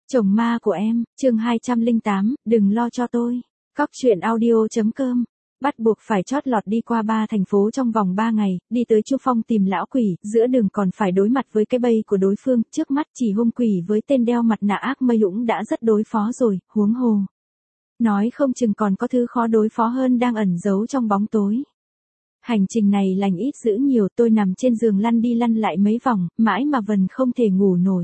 Chồng ma của em, chương 208, đừng lo cho tôi. Cóc truyện audio.com. Bắt buộc phải chót lọt đi qua 3 thành phố trong vòng 3 ngày, đi tới Chu Phong tìm lão quỷ, giữa đường còn phải đối mặt với cái bẫy của đối phương, trước mắt chỉ hung quỷ với tên đeo mặt nạ ác mây cũng đã rất đối phó rồi, huống hồ. Nói không chừng còn có thứ khó đối phó hơn đang ẩn giấu trong bóng tối. Hành trình này lành ít dữ nhiều, tôi nằm trên giường lăn đi lăn lại mấy vòng, mãi mà vẫn không thể ngủ nổi.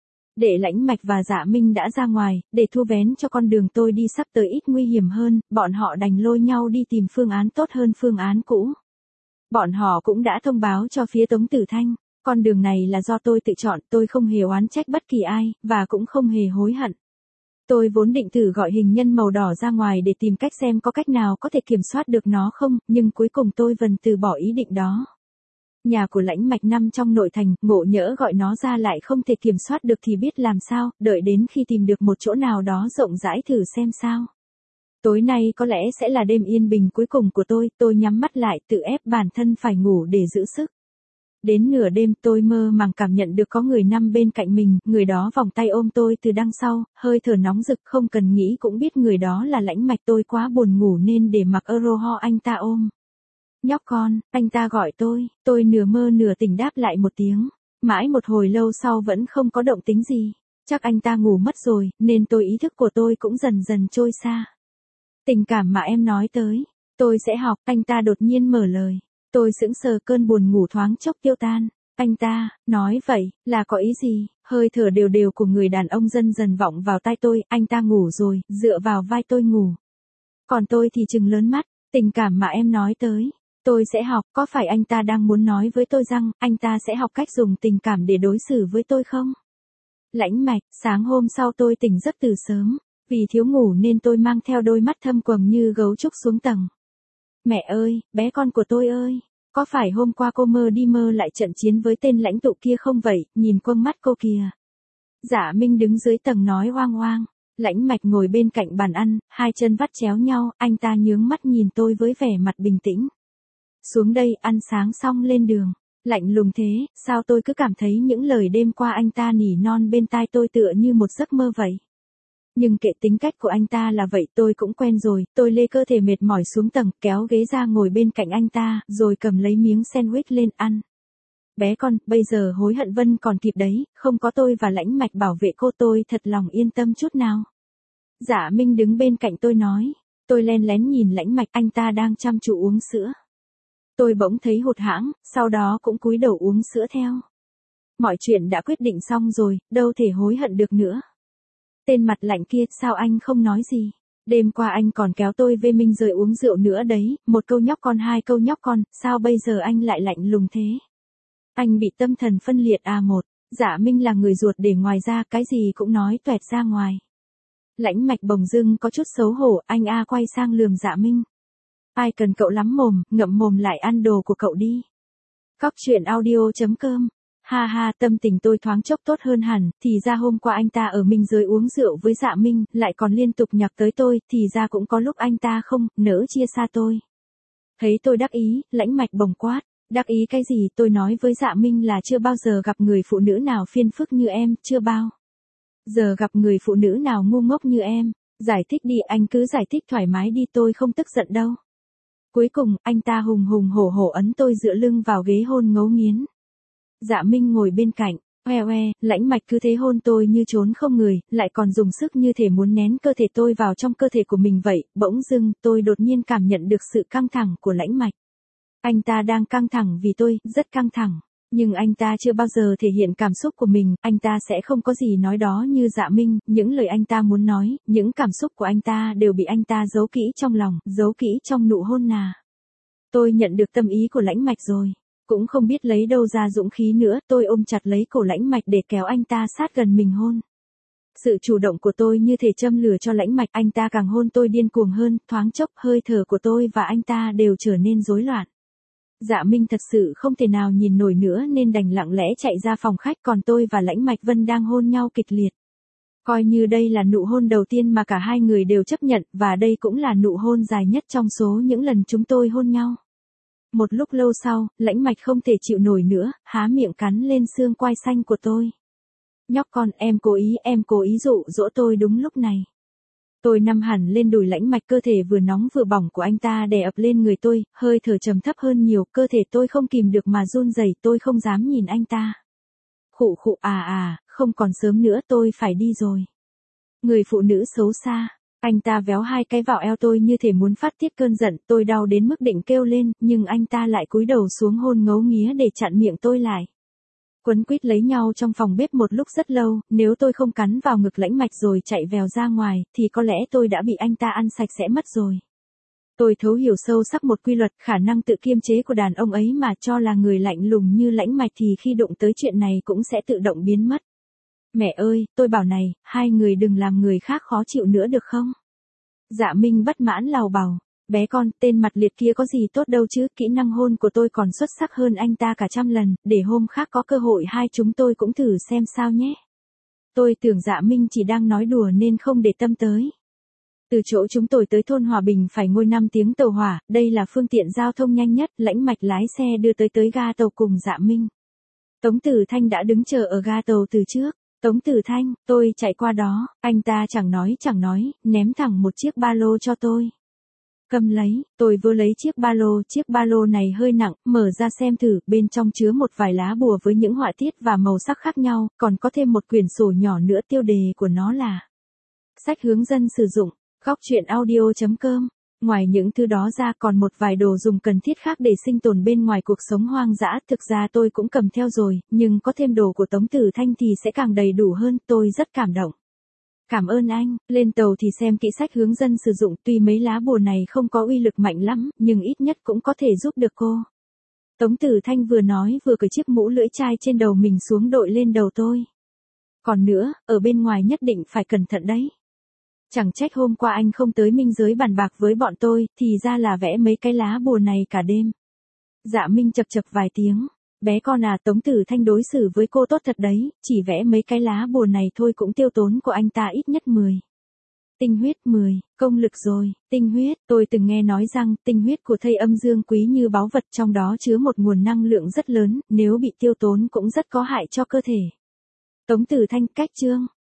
Để Lãnh Mạch và Dạ Minh đã ra ngoài, để thu vén cho con đường tôi đi sắp tới ít nguy hiểm hơn, bọn họ đành lôi nhau đi tìm phương án tốt hơn phương án cũ. Bọn họ cũng đã thông báo cho phía Tống Tử Thanh, con đường này là do tôi tự chọn, tôi không hề oán trách bất kỳ ai, và cũng không hề hối hận. Tôi vốn định thử gọi hình nhân màu đỏ ra ngoài để tìm cách xem có cách nào có thể kiểm soát được nó không, nhưng cuối cùng tôi vẫn từ bỏ ý định đó. Nhà của Lãnh Mạch nằm trong nội thành, ngộ nhỡ gọi nó ra lại không thể kiểm soát được thì biết làm sao, đợi đến khi tìm được một chỗ nào đó rộng rãi thử xem sao. Tối nay có lẽ sẽ là đêm yên bình cuối cùng của tôi nhắm mắt lại tự ép bản thân phải ngủ để giữ sức. Đến nửa đêm tôi mơ màng cảm nhận được có người nằm bên cạnh mình, người đó vòng tay ôm tôi từ đằng sau, hơi thở nóng rực không cần nghĩ cũng biết người đó là Lãnh Mạch. Tôi quá buồn ngủ nên để mặc ho anh ta ôm. Nhóc con, anh ta gọi tôi nửa mơ nửa tỉnh đáp lại một tiếng. Mãi một hồi lâu sau vẫn không có động tính gì. Chắc anh ta ngủ mất rồi, nên ý thức của tôi cũng dần dần trôi xa. Tình cảm mà em nói tới, tôi sẽ học, anh ta đột nhiên mở lời. Tôi sững sờ, cơn buồn ngủ thoáng chốc tiêu tan. Anh ta, nói vậy, là có ý gì? Hơi thở đều đều của người đàn ông dần dần vọng vào tai tôi, anh ta ngủ rồi, dựa vào vai tôi ngủ. Còn tôi thì trừng lớn mắt, tình cảm mà em nói tới. Tôi sẽ học, có phải anh ta đang muốn nói với tôi rằng, anh ta sẽ học cách dùng tình cảm để đối xử với tôi không? Lãnh Mạch, sáng hôm sau tôi tỉnh giấc từ sớm, vì thiếu ngủ nên tôi mang theo đôi mắt thâm quầng như gấu trúc xuống tầng. Mẹ ơi, bé con của tôi ơi, có phải hôm qua cô mơ lại trận chiến với tên lãnh tụ kia không vậy, nhìn quâng mắt cô kìa. Dạ Minh đứng dưới tầng nói hoang hoang. Lãnh Mạch ngồi bên cạnh bàn ăn, hai chân vắt chéo nhau, anh ta nhướng mắt nhìn tôi với vẻ mặt bình tĩnh. Xuống đây, ăn sáng xong lên đường. Lạnh lùng thế, sao tôi cứ cảm thấy những lời đêm qua anh ta nỉ non bên tai tôi tựa như một giấc mơ vậy. Nhưng kệ, tính cách của anh ta là vậy, tôi cũng quen rồi. Tôi lê cơ thể mệt mỏi xuống tầng, kéo ghế ra ngồi bên cạnh anh ta, rồi cầm lấy miếng sandwich lên ăn. Bé con, bây giờ hối hận vẫn còn kịp đấy, không có tôi và Lãnh Mạch bảo vệ cô tôi thật lòng yên tâm chút nào. Dạ Minh đứng bên cạnh tôi nói. Tôi len lén nhìn Lãnh Mạch, anh ta đang chăm chú uống sữa. Tôi bỗng thấy hụt hẫng, sau đó cũng cúi đầu uống sữa theo. Mọi chuyện đã quyết định xong rồi, đâu thể hối hận được nữa. Tên mặt lạnh kia, sao anh không nói gì? Đêm qua anh còn kéo tôi về mình rồi uống rượu nữa đấy, một câu nhóc con hai câu nhóc con, sao bây giờ anh lại lạnh lùng thế? Anh bị tâm thần phân liệt à? Dạ Minh là người ruột để ngoài ra cái gì cũng nói toẹt ra ngoài. Lãnh Mạch bỗng dưng có chút xấu hổ, anh quay sang lườm Dạ Minh. Ai cần cậu lắm mồm, ngậm mồm lại ăn đồ của cậu đi. Cóc truyện audio.com. Ha ha, tâm tình tôi thoáng chốc tốt hơn hẳn, thì ra hôm qua anh ta ở mình dưới uống rượu với Dạ Minh, lại còn liên tục nhắc tới tôi, thì ra cũng có lúc anh ta không nỡ chia xa tôi. Thấy tôi đắc ý, Lãnh Mạch bỗng quát. Đắc ý cái gì? Tôi nói với Dạ Minh là chưa bao giờ gặp người phụ nữ nào phiền phức như em, chưa bao giờ gặp người phụ nữ nào ngu ngốc như em. Giải thích đi, anh cứ giải thích thoải mái đi, tôi không tức giận đâu. Cuối cùng, anh ta hùng hùng hổ hổ ấn tôi dựa lưng vào ghế hôn ngấu nghiến. Dạ Minh ngồi bên cạnh, Lãnh Mạch cứ thế hôn tôi như trốn không người, lại còn dùng sức như thể muốn nén cơ thể tôi vào trong cơ thể của mình vậy. Bỗng dưng, tôi đột nhiên cảm nhận được sự căng thẳng của Lãnh Mạch. Anh ta đang căng thẳng vì tôi, rất căng thẳng. Nhưng anh ta chưa bao giờ thể hiện cảm xúc của mình, anh ta sẽ không có gì nói đó như Dạ Minh, những lời anh ta muốn nói, những cảm xúc của anh ta đều bị anh ta giấu kỹ trong lòng, giấu kỹ trong nụ hôn nà. Tôi nhận được tâm ý của Lãnh Mạch rồi, cũng không biết lấy đâu ra dũng khí nữa, tôi ôm chặt lấy cổ Lãnh Mạch để kéo anh ta sát gần mình hôn. Sự chủ động của tôi như thể châm lửa cho Lãnh Mạch, anh ta càng hôn tôi điên cuồng hơn, thoáng chốc hơi thở của tôi và anh ta đều trở nên rối loạn. Dạ Minh thật sự không thể nào nhìn nổi nữa nên đành lặng lẽ chạy ra phòng khách, còn tôi và Lãnh Mạch Vân đang hôn nhau kịch liệt. Coi như đây là nụ hôn đầu tiên mà cả hai người đều chấp nhận, và đây cũng là nụ hôn dài nhất trong số những lần chúng tôi hôn nhau. Một lúc lâu sau, Lãnh Mạch không thể chịu nổi nữa, há miệng cắn lên xương quai xanh của tôi. Nhóc con, em cố ý dụ dỗ tôi đúng lúc này. Tôi nằm hẳn lên đùi lãnh mạch, cơ thể vừa nóng vừa bỏng của anh ta đè ập lên người tôi, hơi thở trầm thấp hơn nhiều, cơ thể tôi không kìm được mà run rẩy, tôi không dám nhìn anh ta. Khụ khụ không còn sớm nữa, tôi phải đi rồi. Người phụ nữ xấu xa. Anh ta véo hai cái vào eo tôi như thể muốn phát tiết cơn giận, tôi đau đến mức định kêu lên, nhưng anh ta lại cúi đầu xuống hôn ngấu nghía để chặn miệng tôi lại. Quấn quýt lấy nhau trong phòng bếp một lúc rất lâu, nếu tôi không cắn vào ngực lãnh mạch rồi chạy vèo ra ngoài, thì có lẽ tôi đã bị anh ta ăn sạch sẽ mất rồi. Tôi thấu hiểu sâu sắc một quy luật, khả năng tự kiềm chế của đàn ông ấy mà cho là người lạnh lùng như lãnh mạch thì khi đụng tới chuyện này cũng sẽ tự động biến mất. Mẹ ơi, tôi bảo này, hai người đừng làm người khác khó chịu nữa được không? Dạ Minh bất mãn lào bào. Bé con, tên mặt liệt kia có gì tốt đâu chứ, kỹ năng hôn của tôi còn xuất sắc hơn anh ta cả 100 lần, để hôm khác có cơ hội hai chúng tôi cũng thử xem sao nhé. Tôi tưởng Dạ Minh chỉ đang nói đùa nên không để tâm tới. Từ chỗ chúng tôi tới thôn Hòa Bình phải ngồi 5 tiếng tàu hỏa, đây là phương tiện giao thông nhanh nhất, lãnh mạch lái xe đưa tới ga tàu cùng Dạ Minh. Tống Tử Thanh đã đứng chờ ở ga tàu từ trước. Tống Tử Thanh, tôi chạy qua đó, anh ta chẳng nói, ném thẳng một chiếc ba lô cho tôi. Cầm lấy, tôi vừa lấy chiếc ba lô này hơi nặng, mở ra xem thử, bên trong chứa một vài lá bùa với những họa tiết và màu sắc khác nhau, còn có thêm một quyển sổ nhỏ nữa, tiêu đề của nó là sách hướng dẫn sử dụng, góc truyện audio.com. Ngoài những thứ đó ra còn một vài đồ dùng cần thiết khác để sinh tồn bên ngoài cuộc sống hoang dã, thực ra tôi cũng cầm theo rồi, nhưng có thêm đồ của Tống Tử Thanh thì sẽ càng đầy đủ hơn, tôi rất cảm động. Cảm ơn anh, lên tàu thì xem kỹ sách hướng dẫn sử dụng, tuy mấy lá bùa này không có uy lực mạnh lắm, nhưng ít nhất cũng có thể giúp được cô. Tống Tử Thanh vừa nói vừa cởi chiếc mũ lưỡi chai trên đầu mình xuống đội lên đầu tôi. Còn nữa, ở bên ngoài nhất định phải cẩn thận đấy. Chẳng trách hôm qua anh không tới Minh Giới bàn bạc với bọn tôi, thì ra là vẽ mấy cái lá bùa này cả đêm. Dạ Minh chập chập vài tiếng. Bé con à, Tống Tử Thanh đối xử với cô tốt thật đấy, chỉ vẽ mấy cái lá bùa này thôi cũng tiêu tốn của anh ta ít nhất 10. Tinh huyết 10, công lực rồi, tinh huyết, tôi từng nghe nói rằng tinh huyết của thây âm dương quý như báu vật, trong đó chứa một nguồn năng lượng rất lớn, nếu bị tiêu tốn cũng rất có hại cho cơ thể. Tống Tử Thanh, cách chương.